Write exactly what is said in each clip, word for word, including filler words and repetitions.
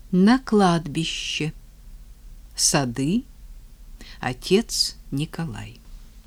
На кладбище. Сады. Отец Николай.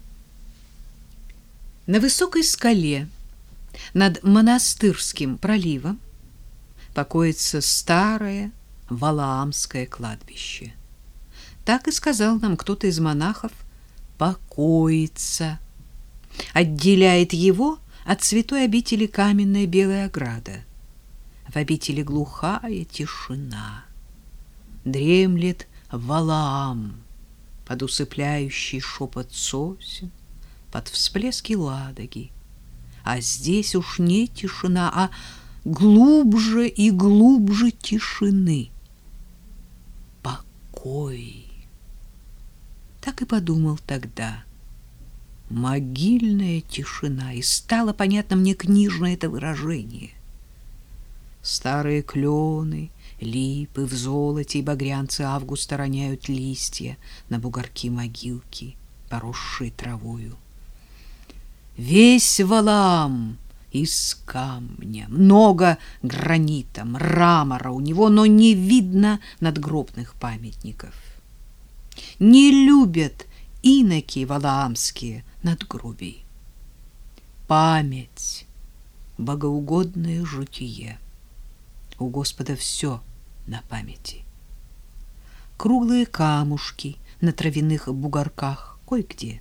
На высокой скале над Монастырским проливом покоится старое Валаамское кладбище. Так и сказал нам кто-то из монахов: покоится. Отделяет его от святой обители каменная белая ограда. В обители глухая тишина. Дремлет Валаам под усыпляющий шепот сосен, под всплески Ладоги. А здесь уж не тишина, а глубже и глубже тишины. Покой. Так и подумал тогда. Могильная тишина, и стало понятно мне книжное это выражение. Старые клены, липы в золоте и багрянцы августа роняют листья на бугорки могилки, поросшие травою. Весь Валаам из камня, много гранита, мрамора у него, но не видно надгробных памятников. Не любят иноки валаамские надгробий. Память, богоугодное житие. У Господа все на памяти. Круглые камушки на травяных бугорках кое-где.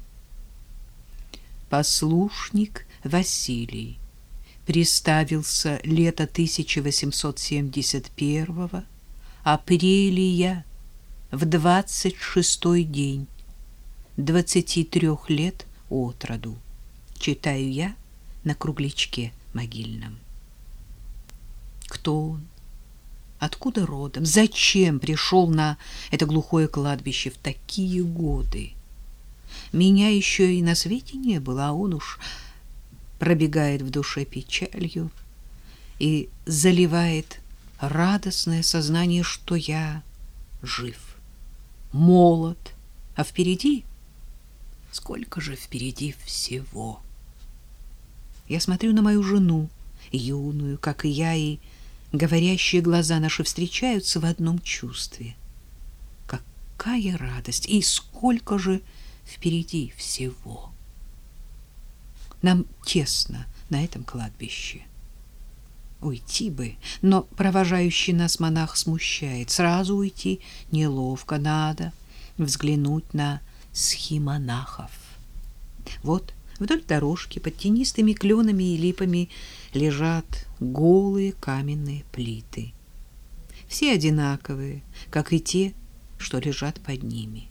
Послушник Василий приставился лето тысяча восемьсот семьдесят первого, апрелия, в двадцать шестой день, двадцати трех лет от роду. Читаю я на кругличке могильном. Кто он? Откуда родом? Зачем пришел на это глухое кладбище в такие годы? Меня еще и на свете не было, а он уж пробегает в душе печалью и заливает радостное сознание, что я жив, молод, а впереди, сколько же впереди всего. Я смотрю на мою жену, юную, как и я, и говорящие глаза наши встречаются в одном чувстве. Какая радость, и сколько же впереди всего. Нам тесно на этом кладбище. Уйти бы, но провожающий нас монах смущает. Сразу уйти неловко, надо взглянуть на схимонахов. Вот вдоль дорожки под тенистыми кленами и липами лежат голые каменные плиты. Все одинаковые, как и те, что лежат под ними.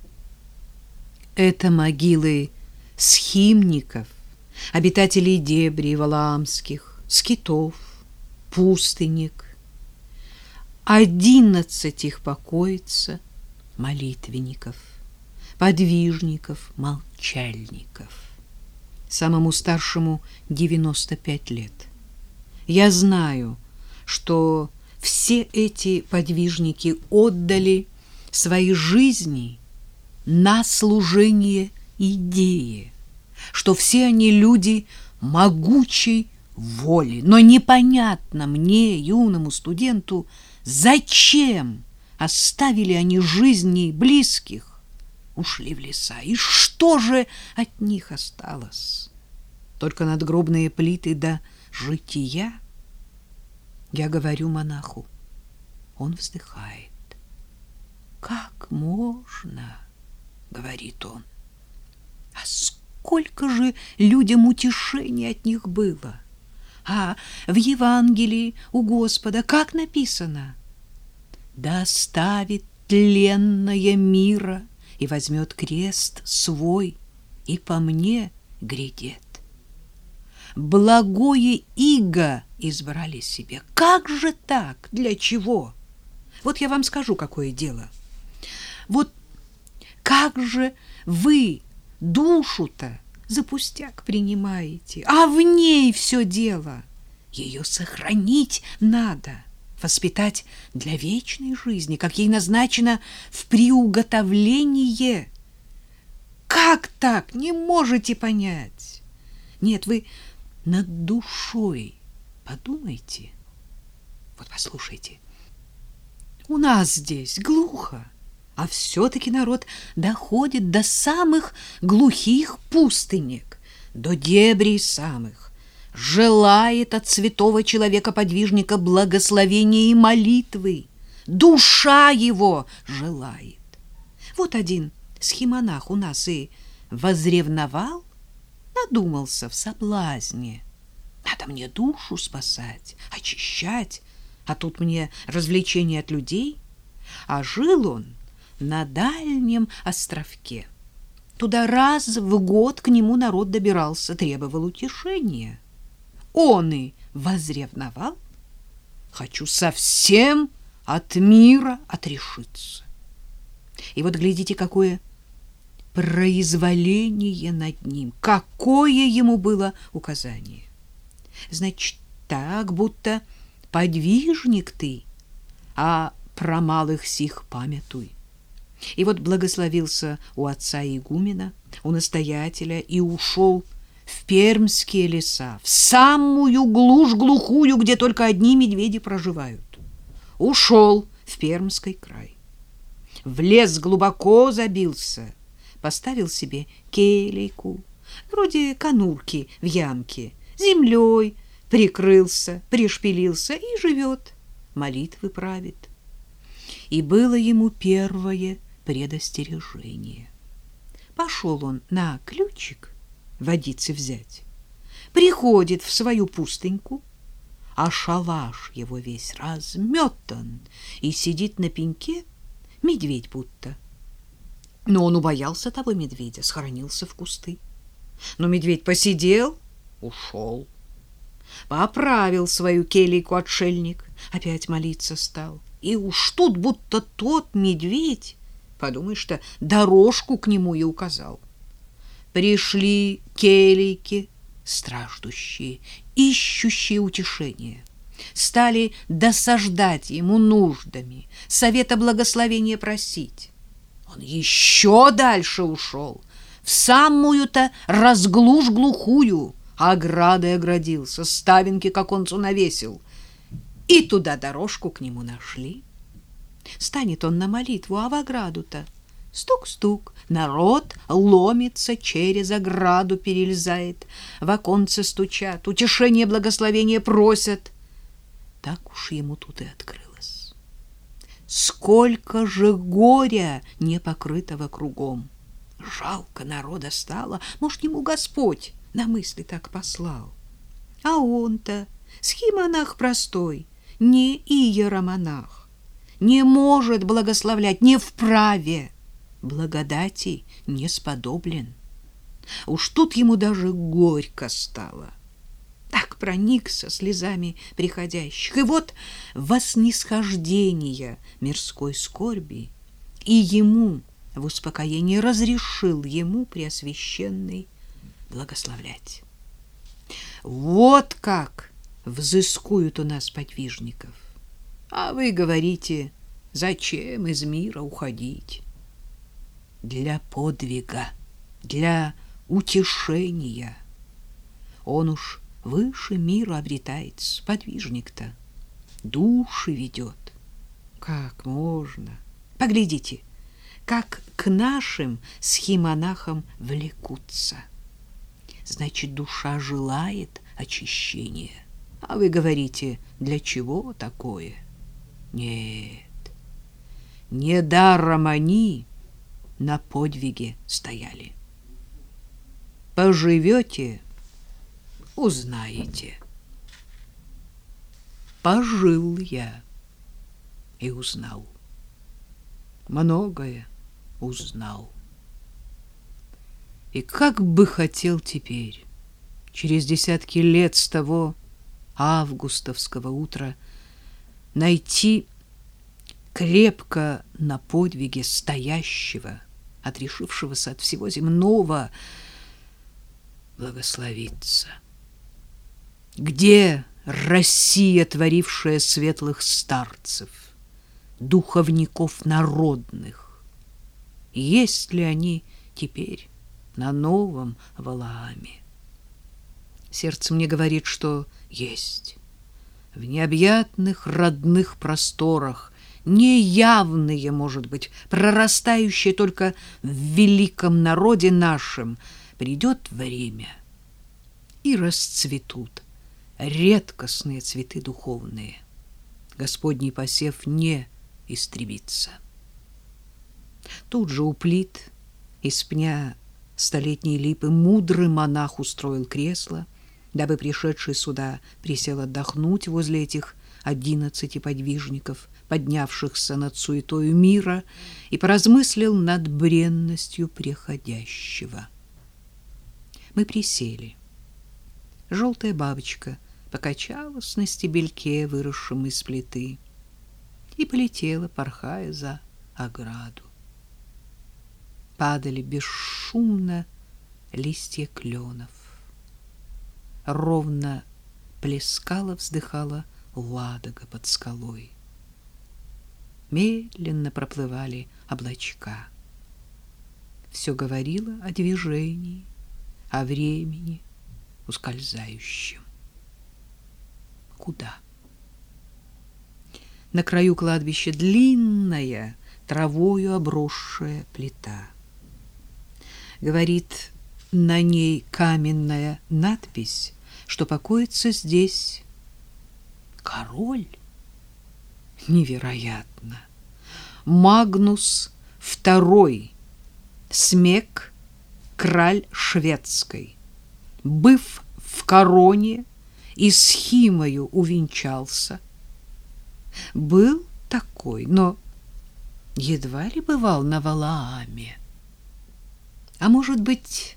Это могилы схимников, обитателей дебрей валаамских, скитов, пустынник. Одиннадцать их покоится, молитвенников, подвижников, молчальников. Самому старшему девяносто пять лет. Я знаю, что все эти подвижники отдали свои жизни на служение идее, что все они люди могучей воли, но непонятно мне, юному студенту, зачем оставили они жизни близких, ушли в леса, и что же от них осталось? Только надгробные плиты да жития. Я говорю монаху, он вздыхает. Как можно, говорит он. А сколько же людям утешения от них было? А в Евангелии у Господа как написано? Да оставит тленное мира и возьмет крест свой, и по мне грядет. Благое иго избрали себе. Как же так? Для чего? Вот я вам скажу, какое дело. Вот как же вы душу-то за пустяк принимаете, а в ней все дело. Ее сохранить надо, воспитать для вечной жизни, как ей назначено в приуготовлении. Как так? Не можете понять. Нет, вы над душой подумайте. Вот послушайте. У нас здесь глухо, а все-таки народ доходит до самых глухих пустынек, до дебрей самых, желает от святого человека-подвижника благословения и молитвы. Душа его желает. Вот один схимонах у нас и возревновал, надумался в соблазне. Надо мне душу спасать, очищать, а тут мне развлечение от людей. А жил он на дальнем островке. Туда раз в год к нему народ добирался, требовал утешения. Он и возревновал: хочу совсем от мира отрешиться. И вот глядите, какое произволение над ним, какое ему было указание. Значит, так, будто подвижник ты, а про малых сих памятуй. И вот благословился у отца игумена, у настоятеля, и ушел в пермские леса, в самую глушь глухую, где только одни медведи проживают. Ушел в Пермский край. В лес глубоко забился, поставил себе келейку, вроде конурки в ямке, землей прикрылся, пришпилился и живет, молитвы правит. И было ему первое предостережение. Пошел он на ключик водицы взять, приходит в свою пустыньку, а шалаш его весь разметан, и сидит на пеньке медведь будто. Но он убоялся того медведя, схоронился в кусты. Но медведь посидел, ушел. Поправил свою келейку отшельник, опять молиться стал. И уж тут будто тот медведь, подумай, что дорожку к нему и указал. Пришли келейки страждущие, ищущие утешения, стали досаждать ему нуждами, совета благословения просить. Он еще дальше ушел, в самую-то разглушь глухую, оградой оградился, ставенки к оконцу навесил, и туда дорожку к нему нашли. Станет он на молитву, а в ограду-то стук-стук, народ ломится, через ограду перелезает, в оконце стучат, утешение, благословение просят. Так уж ему тут и открылось. Сколько же горя не покрытого кругом! Жалко народа стало, может, ему Господь на мысли так послал. А он-то схимонах простой, не иеромонах, не может благословлять, не вправе, благодати не сподоблен. Уж тут ему даже горько стало. Так проникся слезами приходящих. И вот воснисхождение мирской скорби, и ему в успокоении разрешил ему Преосвященный благословлять. Вот как взыскуют у нас подвижников. А вы говорите, зачем из мира уходить? Для подвига, для утешения. Он уж выше мира обретается, подвижник-то. Души ведет. Как можно? Поглядите, как к нашим схимонахам влекутся. Значит, душа желает очищения. А вы говорите, для чего такое? Нет, недаром они на подвиге стояли. Поживете — узнаете. Пожил я и узнал. Многое узнал. И как бы хотел теперь, через десятки лет с того августовского утра, найти крепко на подвиге стоящего, отрешившегося от всего земного, благословиться. Где Россия, творившая светлых старцев, духовников народных? Есть ли они теперь на новом Валааме? Сердце мне говорит, что есть. В необъятных родных просторах неявные, может быть, прорастающие только в великом народе нашем, придет время, и расцветут редкостные цветы духовные. Господний посев не истребится. Тут же у плит из пня столетней липы мудрый монах устроил кресло, дабы пришедший сюда присел отдохнуть возле этих одиннадцати подвижников, поднявшихся над суетою мира, и поразмыслил над бренностью преходящего. Мы присели. Желтая бабочка покачалась на стебельке, выросшем из плиты, и полетела, порхая за ограду. Падали бесшумно листья кленов. Ровно плескала, вздыхала Ладога под скалой. Медленно проплывали облачка. Все говорило о движении, о времени ускользающем. Куда? На краю кладбища длинная, травою обросшая плита. Говорит на ней каменная надпись, что покоится здесь король. Невероятно! Магнус второй, Смек, краль шведской, быв в короне и с Химою увенчался. Был такой, но едва ли бывал на Валааме. А может быть,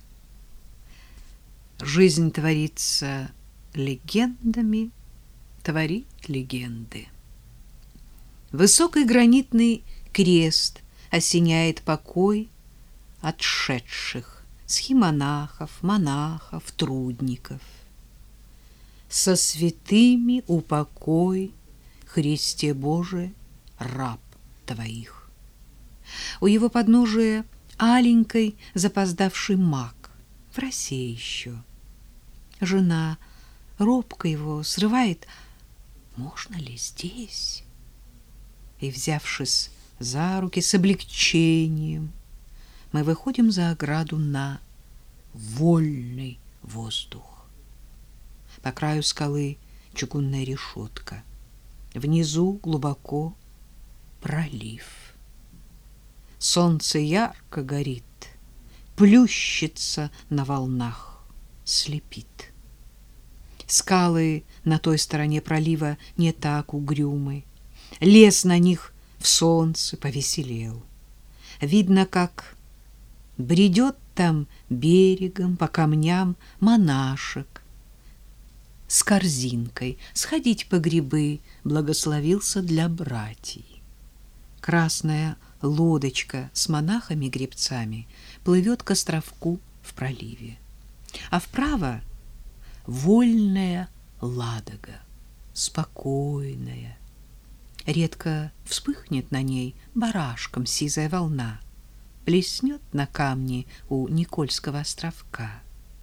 жизнь творится легендами, творит легенды. Высокий гранитный крест осеняет покой отшедших, схимонахов, монахов, трудников. Со святыми упокой, Христе Боже, раб твоих. У его подножия аленькой запоздавший маг, в росе еще. Жена робко его срывает: можно ли здесь? И, взявшись за руки с облегчением, мы выходим за ограду на вольный воздух. По краю скалы чугунная решетка. Внизу глубоко пролив. Солнце ярко горит, плющится на волнах, слепит. Скалы на той стороне пролива не так угрюмы. Лес на них в солнце повеселел. Видно, как бредет там берегом по камням монашек с корзинкой. Сходить по грибы благословился для братьев. Красная лодочка с монахами-гребцами плывет к островку в проливе. А вправо вольная Ладога, спокойная. Редко вспыхнет на ней барашком сизая волна, плеснет на камни у Никольского островка.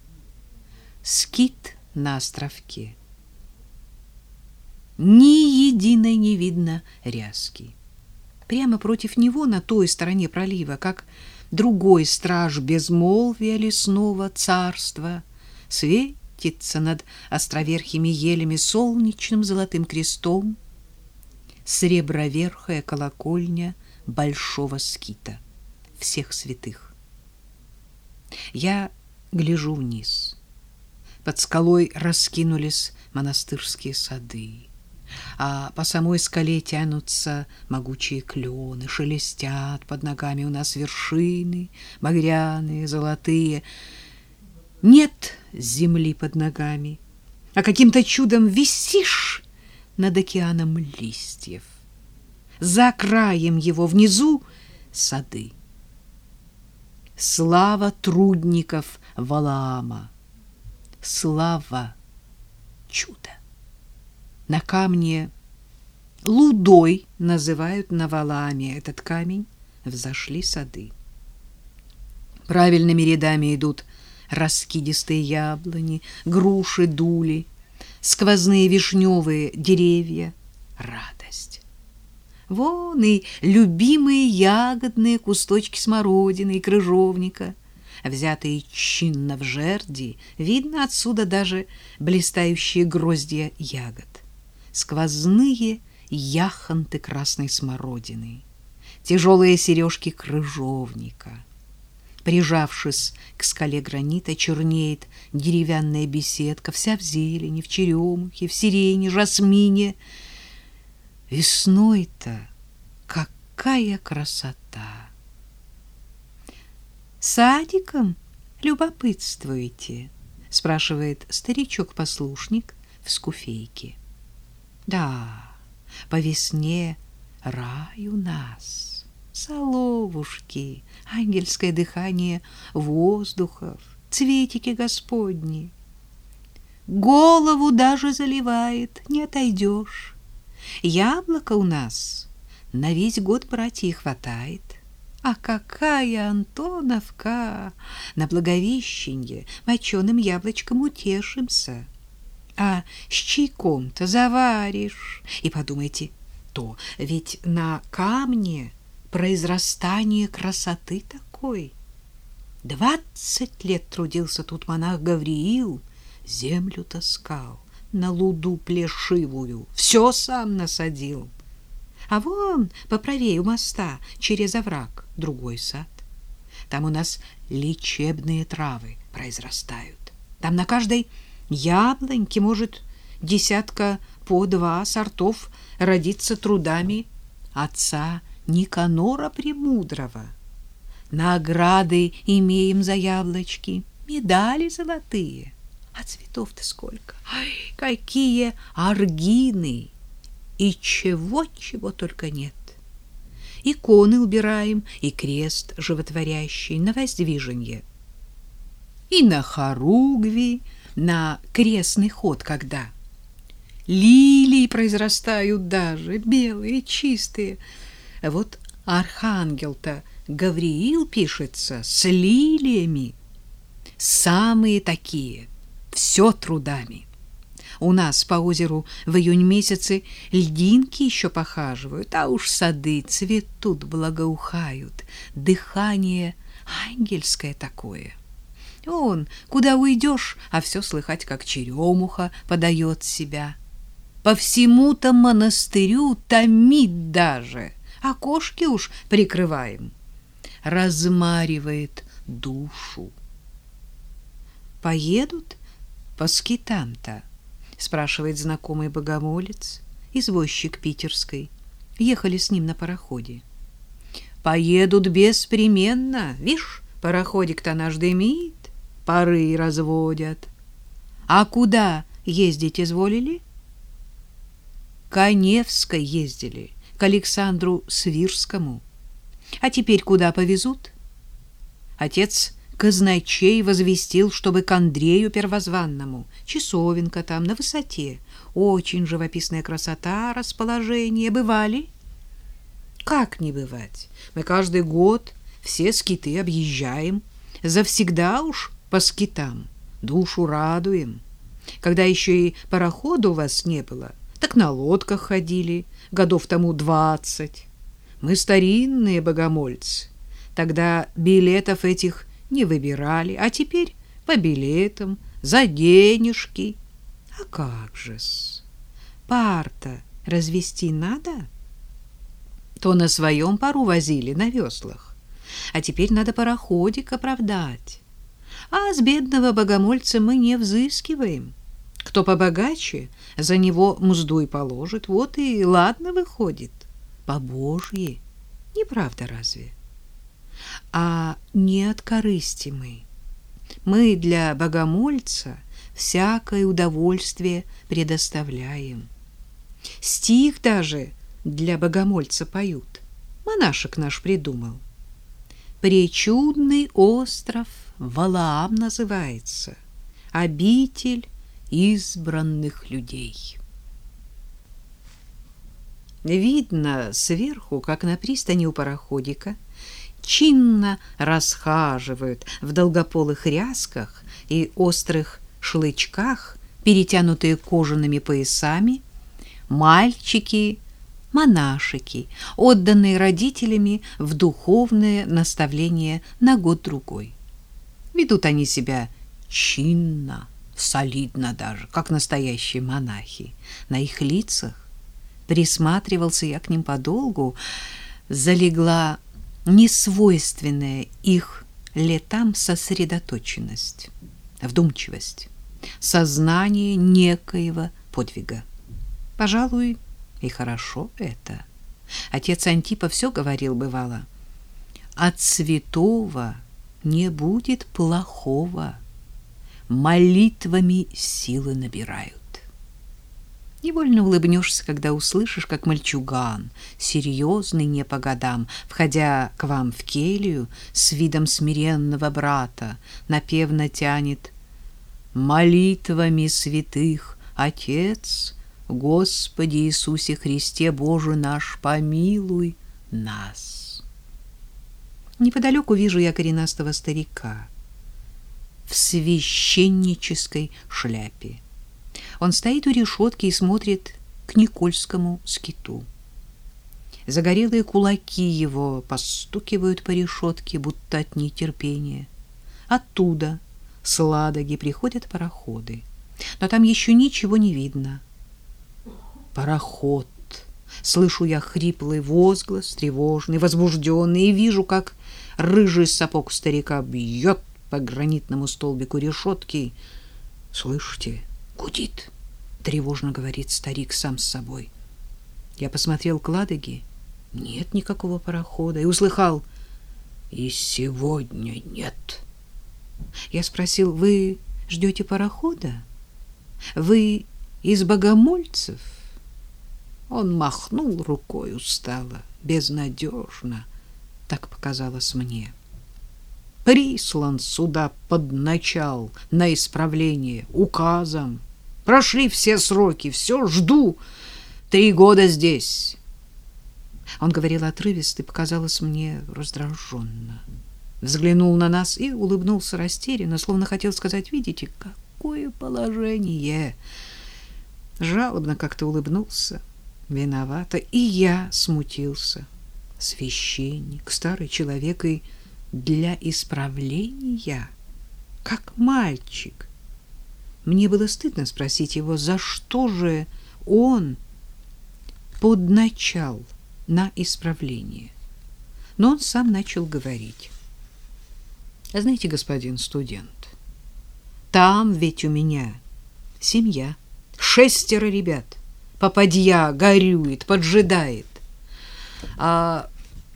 Скит на островке. Ни единой не видно ряски. Прямо против него, на той стороне пролива, как другой страж безмолвия лесного царства, светится над островерхими елями солнечным золотым крестом среброверхая колокольня большого скита всех святых. Я гляжу вниз. Под скалой раскинулись монастырские сады, а по самой скале тянутся могучие клены, шелестят под ногами у нас вершины, багряные, золотые. Нет земли под ногами, а каким-то чудом висишь над океаном листьев. За краем его внизу сады. Слава трудников Валаама, слава чуда. На камне лудой называют на Валааме этот камень, взошли сады. Правильными рядами идут раскидистые яблони, груши, дули, сквозные вишневые деревья. Радость. Вон и любимые ягодные кусточки смородины и крыжовника, взятые чинно в жерди, видно отсюда даже блистающие гроздья ягод, сквозные яхонты красной смородины, тяжелые сережки крыжовника. Прижавшись к скале гранита, чернеет деревянная беседка, вся в зелени, в черемухе, в сирене, жасмине. Весной-то какая красота! Садиком любопытствуете? Спрашивает старичок-послушник в скуфейке. Да, по весне рай у нас, соловушки, ангельское дыхание воздухов, цветики Господни. Голову даже заливает, не отойдешь. Яблоко у нас на весь год братьев хватает. А какая Антоновка! На Благовещенье моченым яблочком утешимся. А с чайком-то заваришь. И подумайте, то ведь на камне произрастание красоты такой. Двадцать лет трудился тут монах Гавриил, землю таскал, на луду плешивую, все сам насадил. А вон поправее у моста, через овраг, другой сад. Там у нас лечебные травы произрастают. Там на каждой яблоньке может десятка по два сортов родиться трудами отца Никанора Премудрого. Награды имеем за яблочки, медали золотые. А цветов-то сколько! Ай, какие аргины! И чего-чего только нет. Иконы убираем, и крест животворящий на воздвиженье. И на хоругви, на крестный ход, когда лилии произрастают даже, белые, чистые. Вот архангел-то Гавриил пишется с лилиями. Самые такие, все трудами. У нас по озеру в июнь месяце льдинки еще похаживают, а уж сады цветут, благоухают. Дыхание ангельское такое. Вон, куда уйдешь, а все слыхать, как черемуха подает себя. По всему-то монастырю томит даже, окошки уж прикрываем. Размаривает душу. Поедут по скитам-то? Спрашивает знакомый богомолец, извозчик питерской. Ехали с ним на пароходе. Поедут беспременно. Вишь, пароходик-то наш дымит, пары разводят. А куда ездить изволили? К Невской ездили, к Александру Свирскому. А теперь куда повезут? Отец казначей возвестил, чтобы к Андрею Первозванному. Часовенка там, на высоте. Очень живописная красота, расположение. Бывали? Как не бывать? Мы каждый год все скиты объезжаем. Завсегда уж по скитам. Душу радуем. Когда еще и парохода у вас не было, так на лодках ходили, годов тому двадцать. Мы старинные богомольцы. Тогда билетов этих не выбирали, а теперь по билетам, за денежки. А как же-с? Пар-то развести надо? То на своем пару возили, на веслах, а теперь надо пароходик оправдать. А с бедного богомольца мы не взыскиваем. Кто побогаче, за него мзду и положит, вот и ладно выходит. По-божьи, не правда разве? А не от корысти мы. Мы для богомольца всякое удовольствие предоставляем. Стих даже для богомольца поют. Монашек наш придумал. Пречудный остров Валаам называется, обитель избранных людей. Видно сверху, как на пристани у пароходика чинно расхаживают в долгополых рясках и острых шлычках, перетянутые кожаными поясами, мальчики монашики, отданные родителями в духовное наставление на год-другой. Ведут они себя чинно, солидно даже, как настоящие монахи. На их лицах, присматривался я к ним подолгу, залегла несвойственная их летам сосредоточенность, вдумчивость, сознание некоего подвига. Пожалуй, и хорошо это. Отец Антипа все говорил, бывало: от святого не будет плохого, молитвами силы набирают. Невольно улыбнешься, когда услышишь, как мальчуган, серьезный не по годам, входя к вам в келью с видом смиренного брата, напевно тянет: молитвами святых, Отец, Господи Иисусе Христе, Боже наш, помилуй нас. Неподалеку вижу я коренастого старика в священнической шляпе. Он стоит у решетки и смотрит к Никольскому скиту. Загорелые кулаки его постукивают по решетке, будто от нетерпения. Оттуда, с Ладоги, приходят пароходы, но там еще ничего не видно. Пароход. Слышу я хриплый возглас, тревожный, возбужденный, и вижу, как рыжий сапог старика бьет по гранитному столбику решетки. Слышите? Гудит, тревожно говорит старик сам с собой. Я посмотрел к Ладоге. Нет никакого парохода. И услыхал: и сегодня нет. Я спросил: вы ждете парохода? Вы из богомольцев? Он махнул рукой устало, безнадежно, так показалось мне. Прислан сюда под начал на исправление указом. Прошли все сроки, все жду. Три года здесь. Он говорил отрывисто и показалось мне раздраженно. Взглянул на нас и улыбнулся растерянно, словно хотел сказать: видите, какое положение. Жалобно как-то улыбнулся, виновато, и я смутился. Священник, старый человек, и для исправления, как мальчик. Мне было стыдно спросить его, за что же он подначал на исправление. Но он сам начал говорить. Знаете, господин студент, там ведь у меня семья, шестеро ребят, попадья горюет, поджидает. А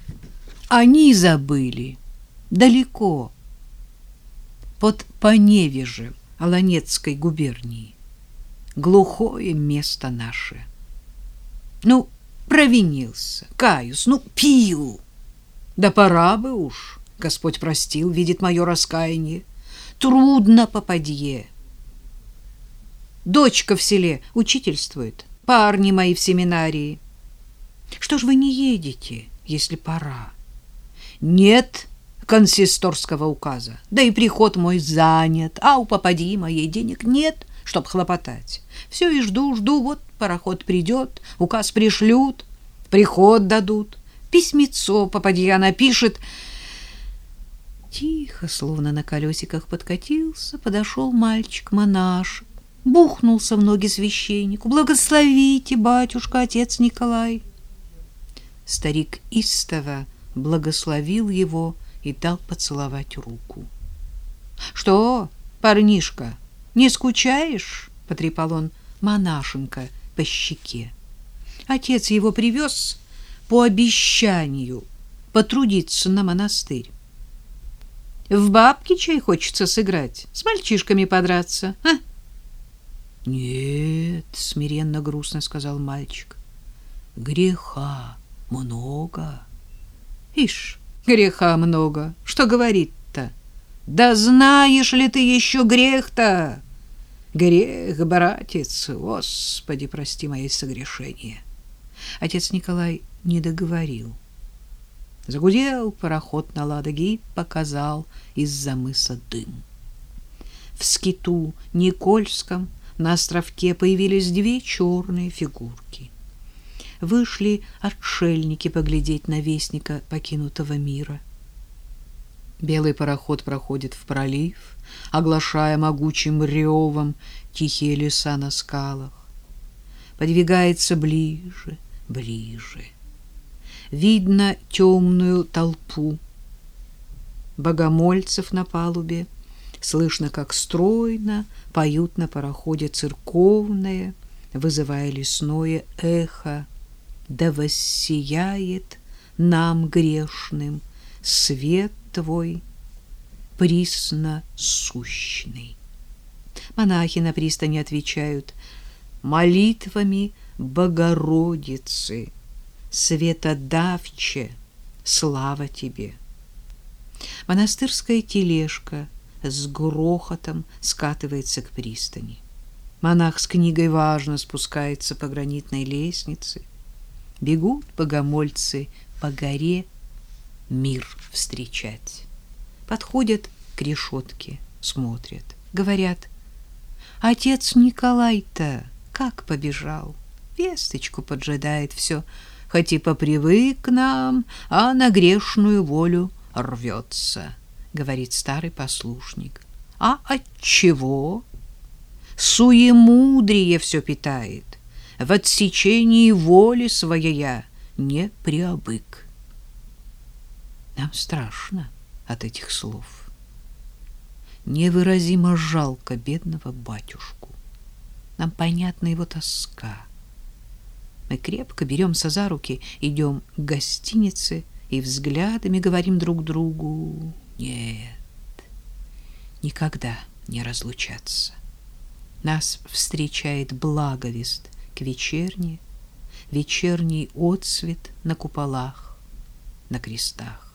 они забыли далеко, под Поневежем Аланецкой губернии. Глухое место наше. Ну, провинился, каюсь, ну, пил. Да пора бы уж, Господь простил, видит мое раскаяние. Трудно попадье. Дочка в селе учительствует, парни мои в семинарии. Что ж вы не едете, если пора? Нет консисторского указа, да и приход мой занят, а у попадьи моей денег нет, чтоб хлопотать. Все и жду, жду, вот пароход придет, указ пришлют, приход дадут, письмецо попадья напишет. Тихо, словно на колесиках подкатился, подошел мальчик-монашек, бухнулся в ноги священнику. Благословите, батюшка, отец Николай. Старик истово благословил его и дал поцеловать руку. — Что, парнишка, не скучаешь? — потрепал он монашенка по щеке. Отец его привез по обещанию потрудиться на монастырь. В бабки чай хочется сыграть, с мальчишками подраться, а? — Нет, — смиренно грустно сказал мальчик, — греха много. — Ишь, греха много. Что говорит-то? Да знаешь ли ты еще грех-то? Грех, братец, Господи, прости мои согрешения. Отец Николай не договорил. Загудел пароход на Ладоге и показал из-за мыса дым. В скиту Никольском на островке появились две черные фигурки. вышли отшельники поглядеть на вестника покинутого мира. Белый пароход проходит в пролив, оглашая могучим ревом тихие леса на скалах. Подвигается ближе, ближе. Видно темную толпу богомольцев на палубе, слышно, как стройно поют на пароходе церковное, вызывая лесное эхо: да воссияет нам грешным свет Твой присно сущный. Монахи на пристани отвечают: молитвами Богородицы, светодавче, слава Тебе. Монастырская тележка с грохотом скатывается к пристани. Монах с книгой важно спускается по гранитной лестнице. Бегут богомольцы по горе мир встречать. Подходят к решетке, смотрят, говорят: отец Николай-то как побежал, весточку поджидает все, хоть и попривык к нам, а на грешную волю рвется, говорит старый послушник. А отчего? Суемудрие все питает, в отсечении воли своей не приобык. Нам страшно от этих слов. Невыразимо жалко бедного батюшку. Нам понятна его тоска. Мы крепко беремся за руки, идем к гостинице и взглядами говорим друг другу: нет, никогда не разлучаться. Нас встречает благовест к вечерне, вечерний отсвет на куполах, на крестах.